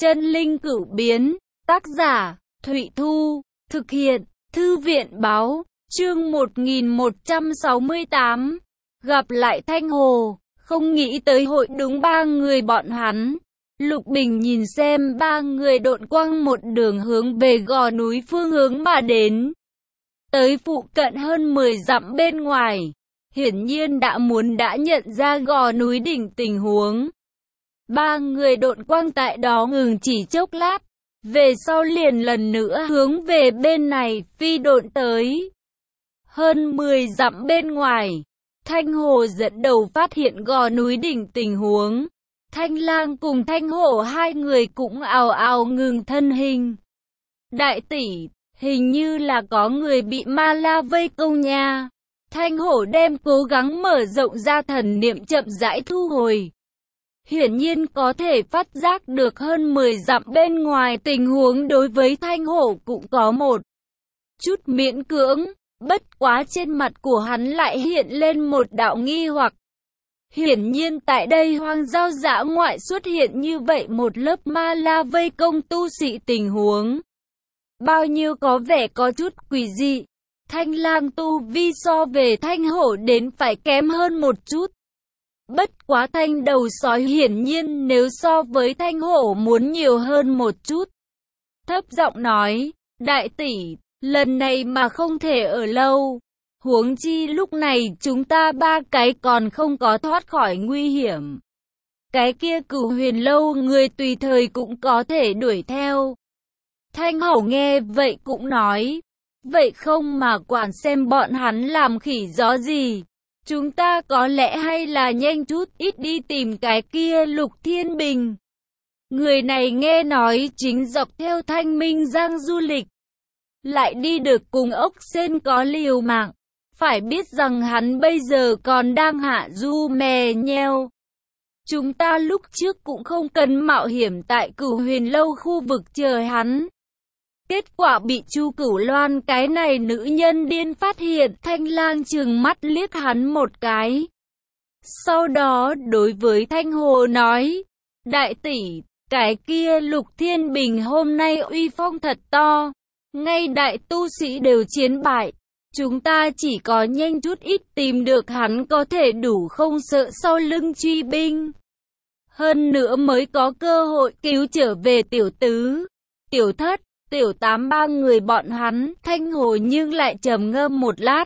Chân linh cửu biến, tác giả, Thụy Thu, thực hiện, Thư viện báo, chương 1168. Gặp lại Thanh Hồ, không nghĩ tới hội đúng ba người bọn hắn. Lục Bình nhìn xem ba người độn quang một đường hướng về gò núi phương hướng mà đến. Tới phụ cận hơn 10 dặm bên ngoài, hiển nhiên đã nhận ra gò núi đỉnh tình huống. Ba người độn quang tại đó ngừng chỉ chốc lát, về sau liền lần nữa hướng về bên này phi độn tới. Hơn 10 dặm bên ngoài, Thanh Hồ dẫn đầu phát hiện gò núi đỉnh tình huống. Thanh Lang cùng Thanh Hổ hai người cũng ào ào ngừng thân hình. Đại tỷ, hình như là có người bị ma la vây công nha. Thanh Hổ đem cố gắng mở rộng ra thần niệm chậm rãi thu hồi. Hiển nhiên có thể phát giác được hơn 10 dặm bên ngoài tình huống đối với Thanh Hổ cũng có một chút miễn cưỡng, bất quá trên mặt của hắn lại hiện lên một đạo nghi hoặc. Hiển nhiên tại đây hoang giao dã ngoại xuất hiện như vậy một lớp ma la vây công tu sĩ tình huống. Bao nhiêu có vẻ có chút quỷ dị. Thanh Lang tu vi so về Thanh Hổ đến phải kém hơn một chút. Bất quá thanh đầu sói hiển nhiên nếu so với Thanh Hổ muốn nhiều hơn một chút. Thấp giọng nói, đại tỷ, lần này mà không thể ở lâu. Huống chi lúc này chúng ta ba cái còn không có thoát khỏi nguy hiểm. Cái kia Cửu Huyền Lâu người tùy thời cũng có thể đuổi theo. Thanh Hổ nghe vậy cũng nói, vậy không mà quản xem bọn hắn làm khỉ gió gì. Chúng ta có lẽ hay là nhanh chút ít đi tìm cái kia Lục Thiên Bình. Người này nghe nói chính dọc theo Thanh Minh Giang du lịch. Lại đi được cùng ốc sên có liều mạng. Phải biết rằng hắn bây giờ còn đang hạ du mè nheo. Chúng ta lúc trước cũng không cần mạo hiểm tại Cửu Huyền Lâu khu vực chờ hắn. Kết quả bị Chu Cửu Loan cái này nữ nhân điên phát hiện. Thanh Lang trừng mắt liếc hắn một cái. Sau đó đối với Thanh Hồ nói, đại tỷ, cái kia Lục Thiên Bình hôm nay uy phong thật to. Ngay đại tu sĩ đều chiến bại. Chúng ta chỉ có nhanh chút ít tìm được hắn có thể đủ không sợ sau lưng truy binh. Hơn nữa mới có cơ hội cứu trở về tiểu tứ, tiểu thất, tiểu tám ba người bọn hắn. Thanh Hồ nhưng lại trầm ngâm một lát.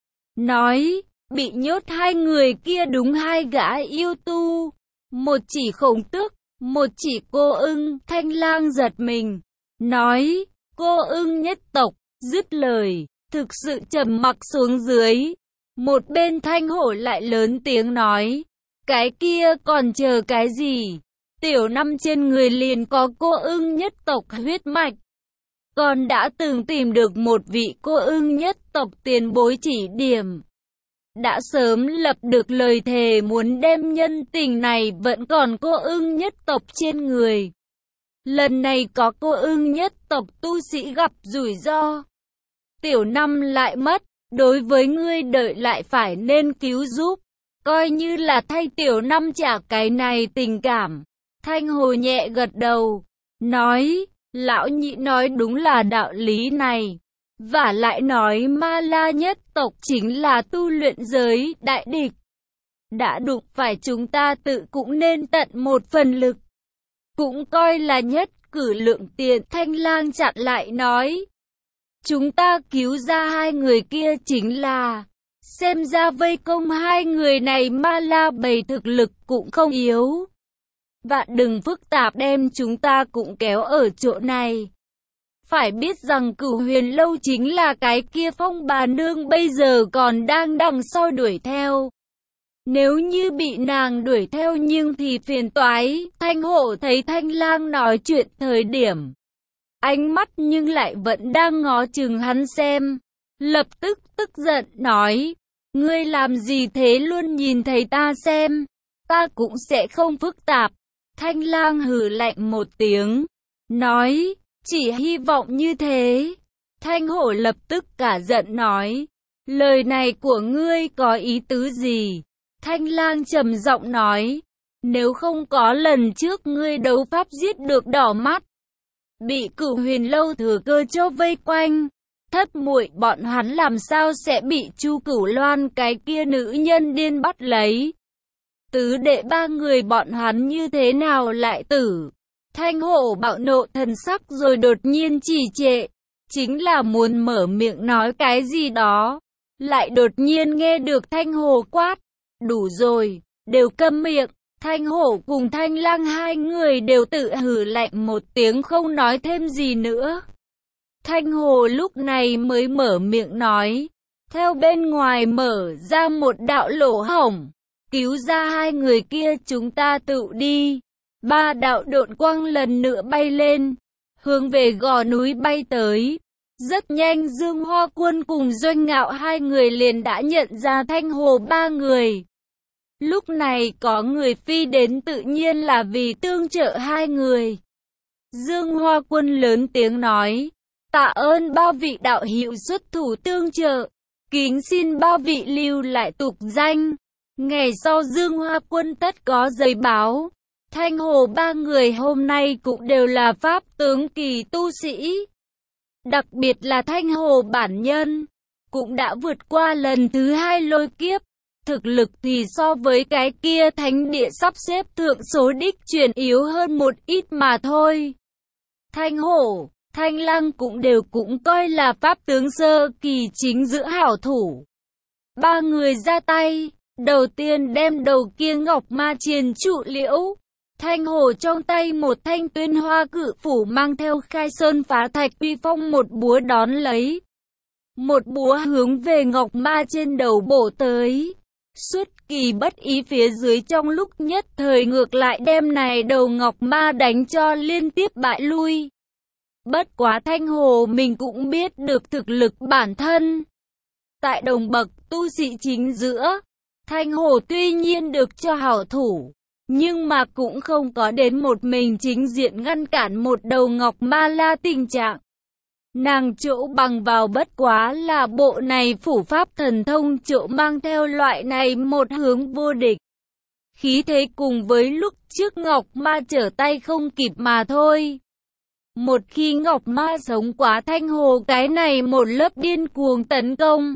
Nói, bị nhốt hai người kia đúng hai gã yêu tu. Một chỉ Khổng Tước, một chỉ Cô Ưng. Thanh Lang giật mình. Nói, Cô Ưng nhất tộc, dứt lời. Thực sự trầm mặc xuống dưới. Một bên Thanh Hổ lại lớn tiếng nói, cái kia còn chờ cái gì? Tiểu năm trên người liền có Cô Ưng nhất tộc huyết mạch. Còn đã từng tìm được một vị Cô Ưng nhất tộc tiền bối chỉ điểm. Đã sớm lập được lời thề muốn đem nhân tình này vẫn còn Cô Ưng nhất tộc trên người. Lần này có Cô Ưng nhất tộc tu sĩ gặp rủi ro. Tiểu năm lại mất, đối với ngươi đợi lại phải nên cứu giúp, coi như là thay tiểu năm trả cái này tình cảm. Thanh Hồ nhẹ gật đầu, nói, lão nhị nói đúng là đạo lý này. Và lại nói ma la nhất tộc chính là tu luyện giới đại địch. Đã đụng phải chúng ta tự cũng nên tận một phần lực. Cũng coi là nhất cử lượng tiền. Thanh Lang chặn lại nói. Chúng ta cứu ra hai người kia chính là, xem ra vây công hai người này ma la bầy thực lực cũng không yếu. Và đừng phức tạp đem chúng ta cũng kéo ở chỗ này. Phải biết rằng Cửu Huyền Lâu chính là cái kia Phong bà nương bây giờ còn đang đằng sau đuổi theo. Nếu như bị nàng đuổi theo nhưng thì phiền toái. Thanh Hổ thấy Thanh Lang nói chuyện thời điểm. Ánh mắt nhưng lại vẫn đang ngó chừng hắn xem. Lập tức tức giận nói. Ngươi làm gì thế luôn nhìn thấy ta xem. Ta cũng sẽ không phức tạp. Thanh Lang hừ lạnh một tiếng. Nói. Chỉ hy vọng như thế. Thanh Hổ lập tức cả giận nói. Lời này của ngươi có ý tứ gì? Thanh Lang trầm giọng nói. Nếu không có lần trước ngươi đấu pháp giết được đỏ mắt, bị Cửu Huyền lâu thừa cơ cho vây quanh, thất muội bọn hắn làm sao sẽ bị Chu Cửu Loan cái kia nữ nhân điên bắt lấy. Tứ đệ ba người bọn hắn như thế nào lại tử? Thanh Hổ bạo nộ thần sắc rồi đột nhiên trì trệ, chính là muốn mở miệng nói cái gì đó, lại đột nhiên nghe được Thanh Hổ quát, đủ rồi, đều câm miệng. Thanh Hổ cùng Thanh Lang hai người đều tự hừ lạnh một tiếng không nói thêm gì nữa. Thanh Hổ lúc này mới mở miệng nói, theo bên ngoài mở ra một đạo lỗ hổng, cứu ra hai người kia, chúng ta tự đi. Ba đạo độn quang lần nữa bay lên, hướng về gò núi bay tới. Rất nhanh Dương Hoa Quân cùng Doanh Ngạo hai người liền đã nhận ra Thanh Hổ ba người. Lúc này có người phi đến tự nhiên là vì tương trợ hai người. Dương Hoa Quân lớn tiếng nói, tạ ơn ba vị đạo hữu xuất thủ tương trợ, kính xin ba vị lưu lại tục danh. Ngày sau Dương Hoa Quân tất có giấy báo. Thanh Hổ ba người hôm nay cũng đều là pháp tướng kỳ tu sĩ. Đặc biệt là Thanh Hổ bản nhân, cũng đã vượt qua lần thứ 2 lôi kiếp. Thực lực thì so với cái kia thánh địa sắp xếp thượng số đích truyền yếu hơn một ít mà thôi. Thanh Hổ, Thanh Lang cũng đều cũng coi là pháp tướng sơ kỳ chính giữa hảo thủ. Ba người ra tay, đầu tiên đem đầu kia ngọc ma triền trụ liễu. Thanh Hổ trong tay một thanh Tuyên Hoa cự phủ mang theo khai sơn phá thạch uy phong một búa đón lấy. Một búa hướng về ngọc ma trên đầu bổ tới. Xuất kỳ bất ý phía dưới trong lúc nhất thời ngược lại đem này đầu ngọc ma đánh cho liên tiếp bại lui. Bất quá Thanh Hổ mình cũng biết được thực lực bản thân. Tại đồng bậc tu sĩ chính giữa, Thanh Hổ tuy nhiên được cho hảo thủ, nhưng mà cũng không có đến một mình chính diện ngăn cản một đầu ngọc ma la tình trạng. Nàng chỗ bằng vào bất quá là bộ này phủ pháp thần thông chỗ mang theo loại này một hướng vô địch. Khí thế cùng với lúc trước ngọc ma trở tay không kịp mà thôi. Một khi ngọc ma sống quá Thanh Hổ cái này một lớp điên cuồng tấn công,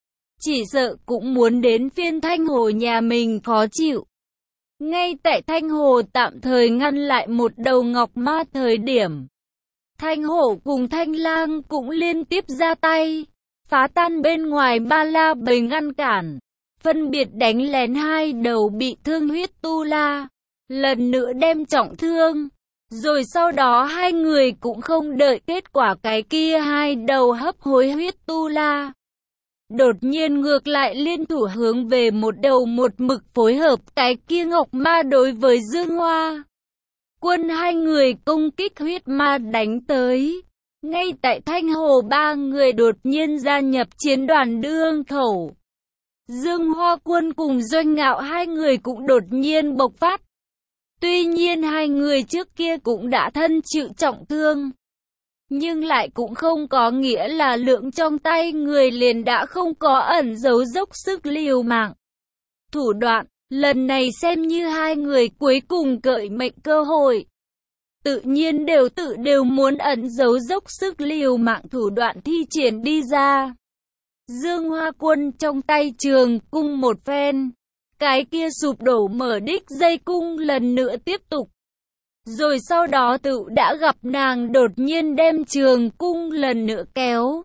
chỉ sợ cũng muốn đến phiên Thanh Hổ nhà mình khó chịu. Ngay tại Thanh Hổ tạm thời ngăn lại một đầu ngọc ma thời điểm, Thanh Hổ cùng Thanh Lang cũng liên tiếp ra tay, phá tan bên ngoài ba la bầy ngăn cản, phân biệt đánh lén hai đầu bị thương huyết tu la, lần nữa đem trọng thương. Rồi sau đó hai người cũng không đợi kết quả cái kia hai đầu hấp hối huyết tu la. Đột nhiên ngược lại liên thủ hướng về một đầu một mực phối hợp cái kia ngọc ma đối với Dương Hoa Quân, hai người công kích huyết ma đánh tới. Ngay tại Thanh Hổ ba người đột nhiên gia nhập chiến đoàn đương khẩu, Dương Hoa Quân cùng Doanh Ngạo hai người cũng đột nhiên bộc phát. Tuy nhiên hai người trước kia cũng đã thân chịu trọng thương, nhưng lại cũng không có nghĩa là lượng trong tay người liền đã không có ẩn giấu dốc sức liều mạng. Thủ đoạn, lần này xem như hai người cuối cùng cởi mệnh cơ hội. Tự nhiên đều muốn ẩn giấu dốc sức liều mạng thủ đoạn thi triển đi ra. Dương Hoa Quân trong tay trường cung một phen, cái kia sụp đổ mở đích dây cung lần nữa tiếp tục. Rồi sau đó tự đã gặp nàng đột nhiên đem trường cung lần nữa kéo,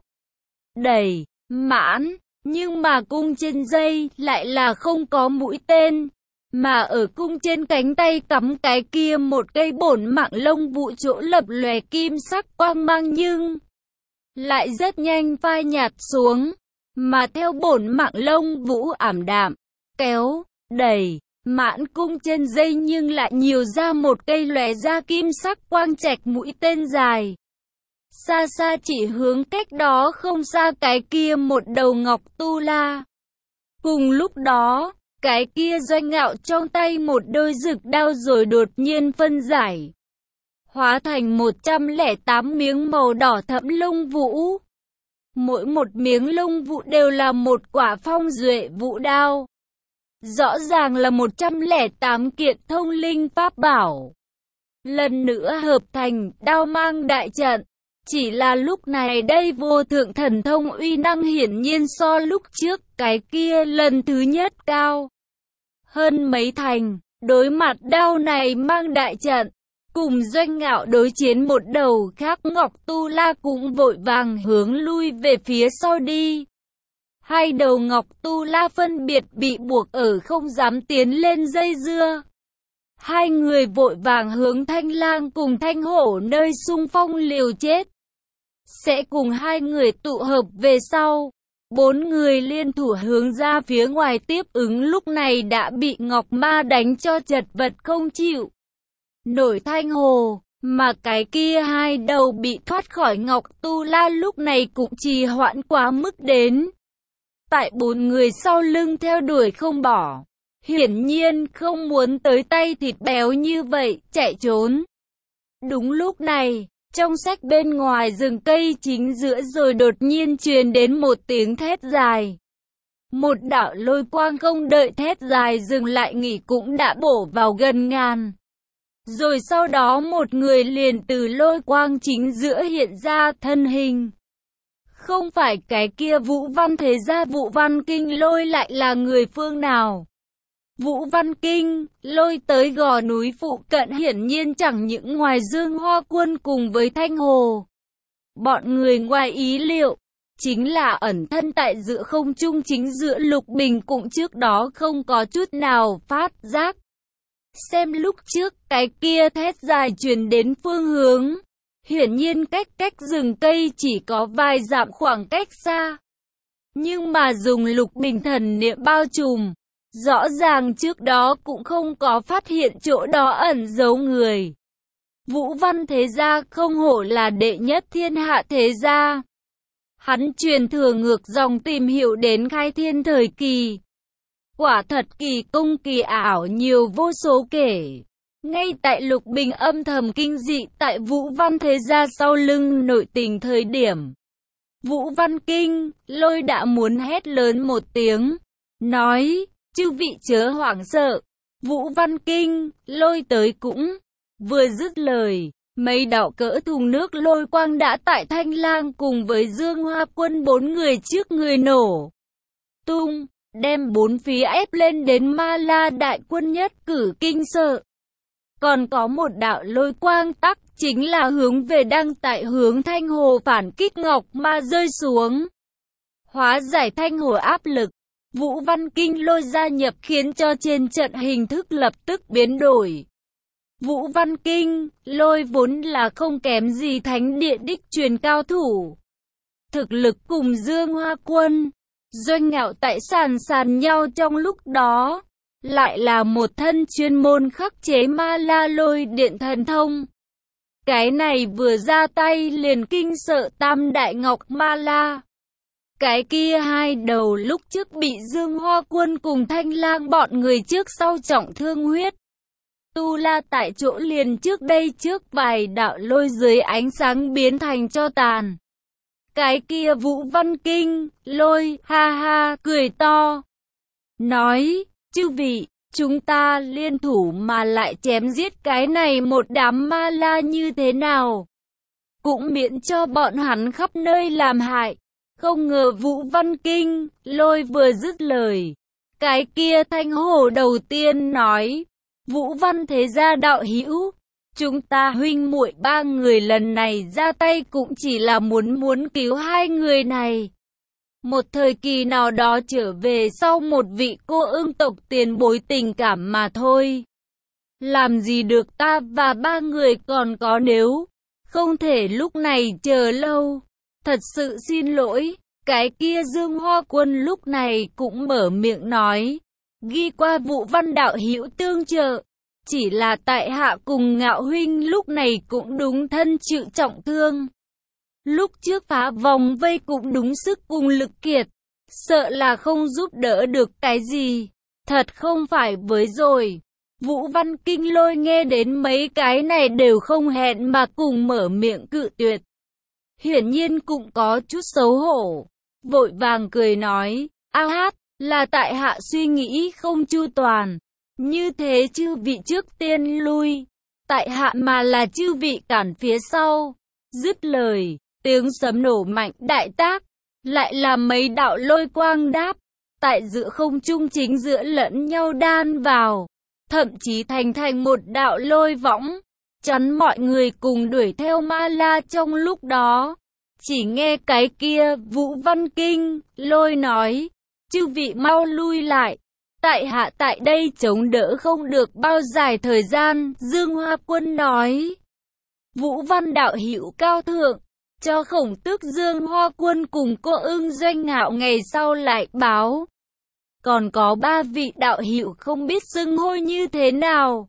đẩy, mãn, nhưng mà cung trên dây lại là không có mũi tên, mà ở cung trên cánh tay cắm cái kia một cây bổn mạng lông vũ chỗ lập lòe kim sắc quang mang nhưng lại rất nhanh phai nhạt xuống, mà theo bổn mạng lông vũ ảm đạm, kéo, đẩy, mãn cung trên dây nhưng lại nhiều ra một cây lòe ra kim sắc quang trạch mũi tên dài. Xa xa chỉ hướng cách đó không xa cái kia một đầu ngọc tu la. Cùng lúc đó, cái kia Doanh Ngạo trong tay một đôi rực đao rồi đột nhiên phân giải, hóa thành 108 miếng màu đỏ thẫm lông vũ. Mỗi một miếng lông vũ đều là một quả phong duệ vũ đao. Rõ ràng là 108 kiện thông linh pháp bảo. Lần nữa hợp thành, đao mang đại trận. Chỉ là lúc này đây vô thượng thần thông uy năng hiển nhiên so lúc trước cái kia lần thứ nhất cao hơn mấy thành. Đối mặt đao này mang đại trận, cùng Doanh Ngạo đối chiến một đầu khác, Ngọc Tu La cũng vội vàng hướng lui về phía sau đi. Hai đầu Ngọc Tu La phân biệt bị buộc ở không dám tiến lên dây dưa. Hai người vội vàng hướng Thanh Lang cùng Thanh Hổ nơi xung phong liều chết. Sẽ cùng hai người tụ hợp về sau. Bốn người liên thủ hướng ra phía ngoài tiếp ứng, lúc này đã bị Ngọc Ma đánh cho chật vật không chịu nổi Thanh Hồ, mà cái kia hai đầu bị thoát khỏi Ngọc Tu La lúc này cũng trì hoãn quá mức đến. Tại bốn người sau lưng theo đuổi không bỏ, hiển nhiên không muốn tới tay thịt béo như vậy, chạy trốn. Đúng lúc này, trong sách bên ngoài rừng cây chính giữa rồi đột nhiên truyền đến một tiếng thét dài. Một đạo lôi quang không đợi thét dài dừng lại nghỉ cũng đã bổ vào gần ngàn. Rồi sau đó một người liền từ lôi quang chính giữa hiện ra thân hình. Không phải cái kia Vũ Văn Thế Gia Vũ Văn Kinh Lôi lại là người phương nào? Vũ Văn Kinh Lôi tới gò núi phụ cận hiển nhiên chẳng những ngoài Dương Hoa Quân cùng với Thanh Hồ. Bọn người ngoài ý liệu, chính là ẩn thân tại giữa không trung chính giữa Lục Bình cũng trước đó không có chút nào phát giác. Xem lúc trước cái kia thét dài truyền đến phương hướng, hiển nhiên cách rừng cây chỉ có vài dặm khoảng cách xa. Nhưng mà dùng Lục Bình thần niệm bao trùm, rõ ràng trước đó cũng không có phát hiện chỗ đó ẩn giấu người. Vũ Văn Thế Gia không hổ là đệ nhất thiên hạ thế gia. Hắn truyền thừa ngược dòng tìm hiểu đến khai thiên thời kỳ. Quả thật kỳ công kỳ ảo nhiều vô số kể. Ngay tại Lục Bình âm thầm kinh dị tại Vũ Văn Thế Gia sau lưng nội tình thời điểm, Vũ Văn Kinh Lôi đã muốn hét lớn một tiếng, nói: chư vị chớ hoảng sợ, Vũ Văn Kinh Lôi tới cũng. Vừa dứt lời, mấy đạo cỡ thùng nước lôi quang đã tại Thanh Lang cùng với Dương Hoa Quân bốn người trước người nổ tung, đem bốn phía ép lên đến Ma La đại quân nhất cử kinh sợ. Còn có một đạo lôi quang tắc chính là hướng về đang tại hướng Thanh Hồ phản kích Ngọc Ma rơi xuống. Hóa giải Thanh Hồ áp lực, Vũ Văn Kinh Lôi gia nhập khiến cho trên trận hình thức lập tức biến đổi. Vũ Văn Kinh Lôi vốn là không kém gì thánh địa đích truyền cao thủ. Thực lực cùng Dương Hoa Quân, Doanh Ngạo tại sàn nhau trong lúc đó, lại là một thân chuyên môn khắc chế Ma La lôi điện thần thông. Cái này vừa ra tay liền kinh sợ tam đại Ngọc Ma La. Cái kia hai đầu lúc trước bị Dương Hoa Quân cùng Thanh Lang bọn người trước sau trọng thương huyết Tu La tại chỗ liền trước đây trước vài đạo lôi dưới ánh sáng biến thành tro tàn. Cái kia Vũ Văn Kinh Lôi ha ha cười to, nói: chư vị, chúng ta liên thủ mà lại chém giết cái này một đám Ma La như thế nào, cũng miễn cho bọn hắn khắp nơi làm hại. Không ngờ Vũ Văn Kinh Lôi vừa dứt lời, cái kia Thanh Hồ đầu tiên nói: Vũ Văn Thế Gia đạo hữu, chúng ta huynh muội ba người lần này ra tay cũng chỉ là muốn cứu hai người này. Một thời kỳ nào đó trở về sau một vị cô ương tộc tiền bối tình cảm mà thôi. Làm gì được ta và ba người còn có, nếu không thể lúc này chờ lâu. Thật sự xin lỗi. Cái kia Dương Hoa Quân lúc này cũng mở miệng nói: ghi qua Vũ Văn đạo hữu tương trợ. Chỉ là tại hạ cùng Ngạo huynh lúc này cũng đúng thân chịu trọng thương. Lúc trước phá vòng vây cũng đúng sức cùng lực kiệt, sợ là không giúp đỡ được cái gì. Thật không phải với rồi. Vũ Văn Kinh Lôi nghe đến mấy cái này đều không hẹn mà cùng mở miệng cự tuyệt. Hiển nhiên cũng có chút xấu hổ, vội vàng cười nói: a hát, Là tại hạ suy nghĩ không chu toàn. Như thế chư vị trước tiên lui. Tại hạ mà là chư vị cản phía sau. Dứt lời, tiếng sấm nổ mạnh đại tác. Lại là mấy đạo lôi quang đáp. Tại giữa không trung chính giữa lẫn nhau đan vào. Thậm chí thành thành một đạo lôi võng. Chắn mọi người cùng đuổi theo Ma La trong lúc đó. Chỉ nghe cái kia Vũ Văn Kinh lôi nói. Chư vị mau lui lại. Tại hạ tại đây chống đỡ không được bao dài thời gian. Dương Hoa Quân nói. Vũ Văn đạo hữu cao thượng. Cho Khổng Tước Dương Hoa Quân cùng cô Ưng Doanh Ngạo ngày sau lại báo. Còn có 3 vị đạo hữu không biết xưng hô như thế nào.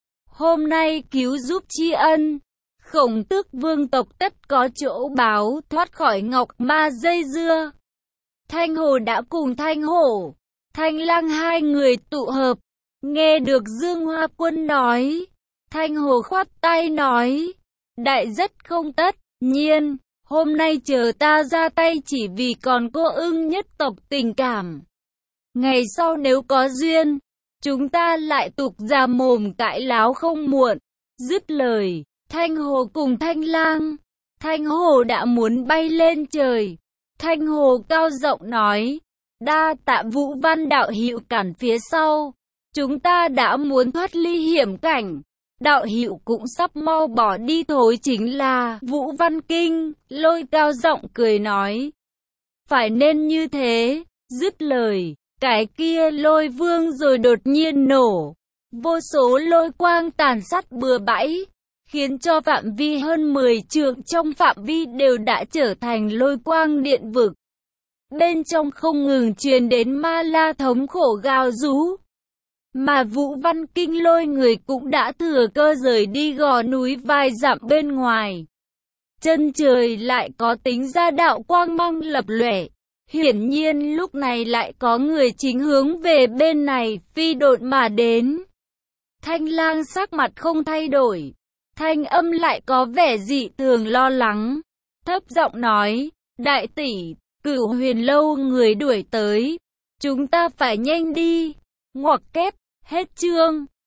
Hôm nay cứu giúp tri ân. Khổng Tước vương tộc tất có chỗ báo thoát khỏi ngọc ma dây dưa. Thanh Hồ đã cùng Thanh Hổ, Thanh Lang hai người tụ hợp. Nghe được Dương Hoa Quân nói. Thanh Hồ khoát tay nói. Đại rất không tất nhiên. Hôm nay chờ ta ra tay chỉ vì còn cô Ưng nhất tộc tình cảm. Ngày sau nếu có duyên, chúng ta lại tục ra mồm cãi láo không muộn. Dứt lời, Thanh Hồ cùng Thanh Lang. Thanh Hồ đã muốn bay lên trời. Thanh Hồ cao giọng nói. Đa tạ Vũ Văn đạo hữu cản phía sau. Chúng ta đã muốn thoát ly hiểm cảnh. Đạo hữu cũng sắp mau bỏ đi thôi. Chính là Vũ Văn Kinh lôi cao giọng cười nói. Phải nên như thế. Dứt lời, cái kia lôi vương rồi đột nhiên nổ. Vô số lôi quang tàn sát bừa bãi, khiến cho phạm vi hơn 10 trượng trong phạm vi đều đã trở thành lôi quang điện vực. Bên trong không ngừng truyền đến Ma La thống khổ gào rú. Mà Vũ Văn Kinh lôi người cũng đã thừa cơ rời đi gò núi vài dặm bên ngoài. Chân trời lại có tính ra đạo quang mang lập lòe. Hiển nhiên lúc này lại có người chính hướng về bên này phi độn mà đến. Thanh Lang sắc mặt không thay đổi. Thanh âm lại có vẻ dị thường lo lắng. Thấp giọng nói, đại tỷ, Cửu Huyền lâu người đuổi tới. Chúng ta phải nhanh đi. Ngoặc kép, hết chương.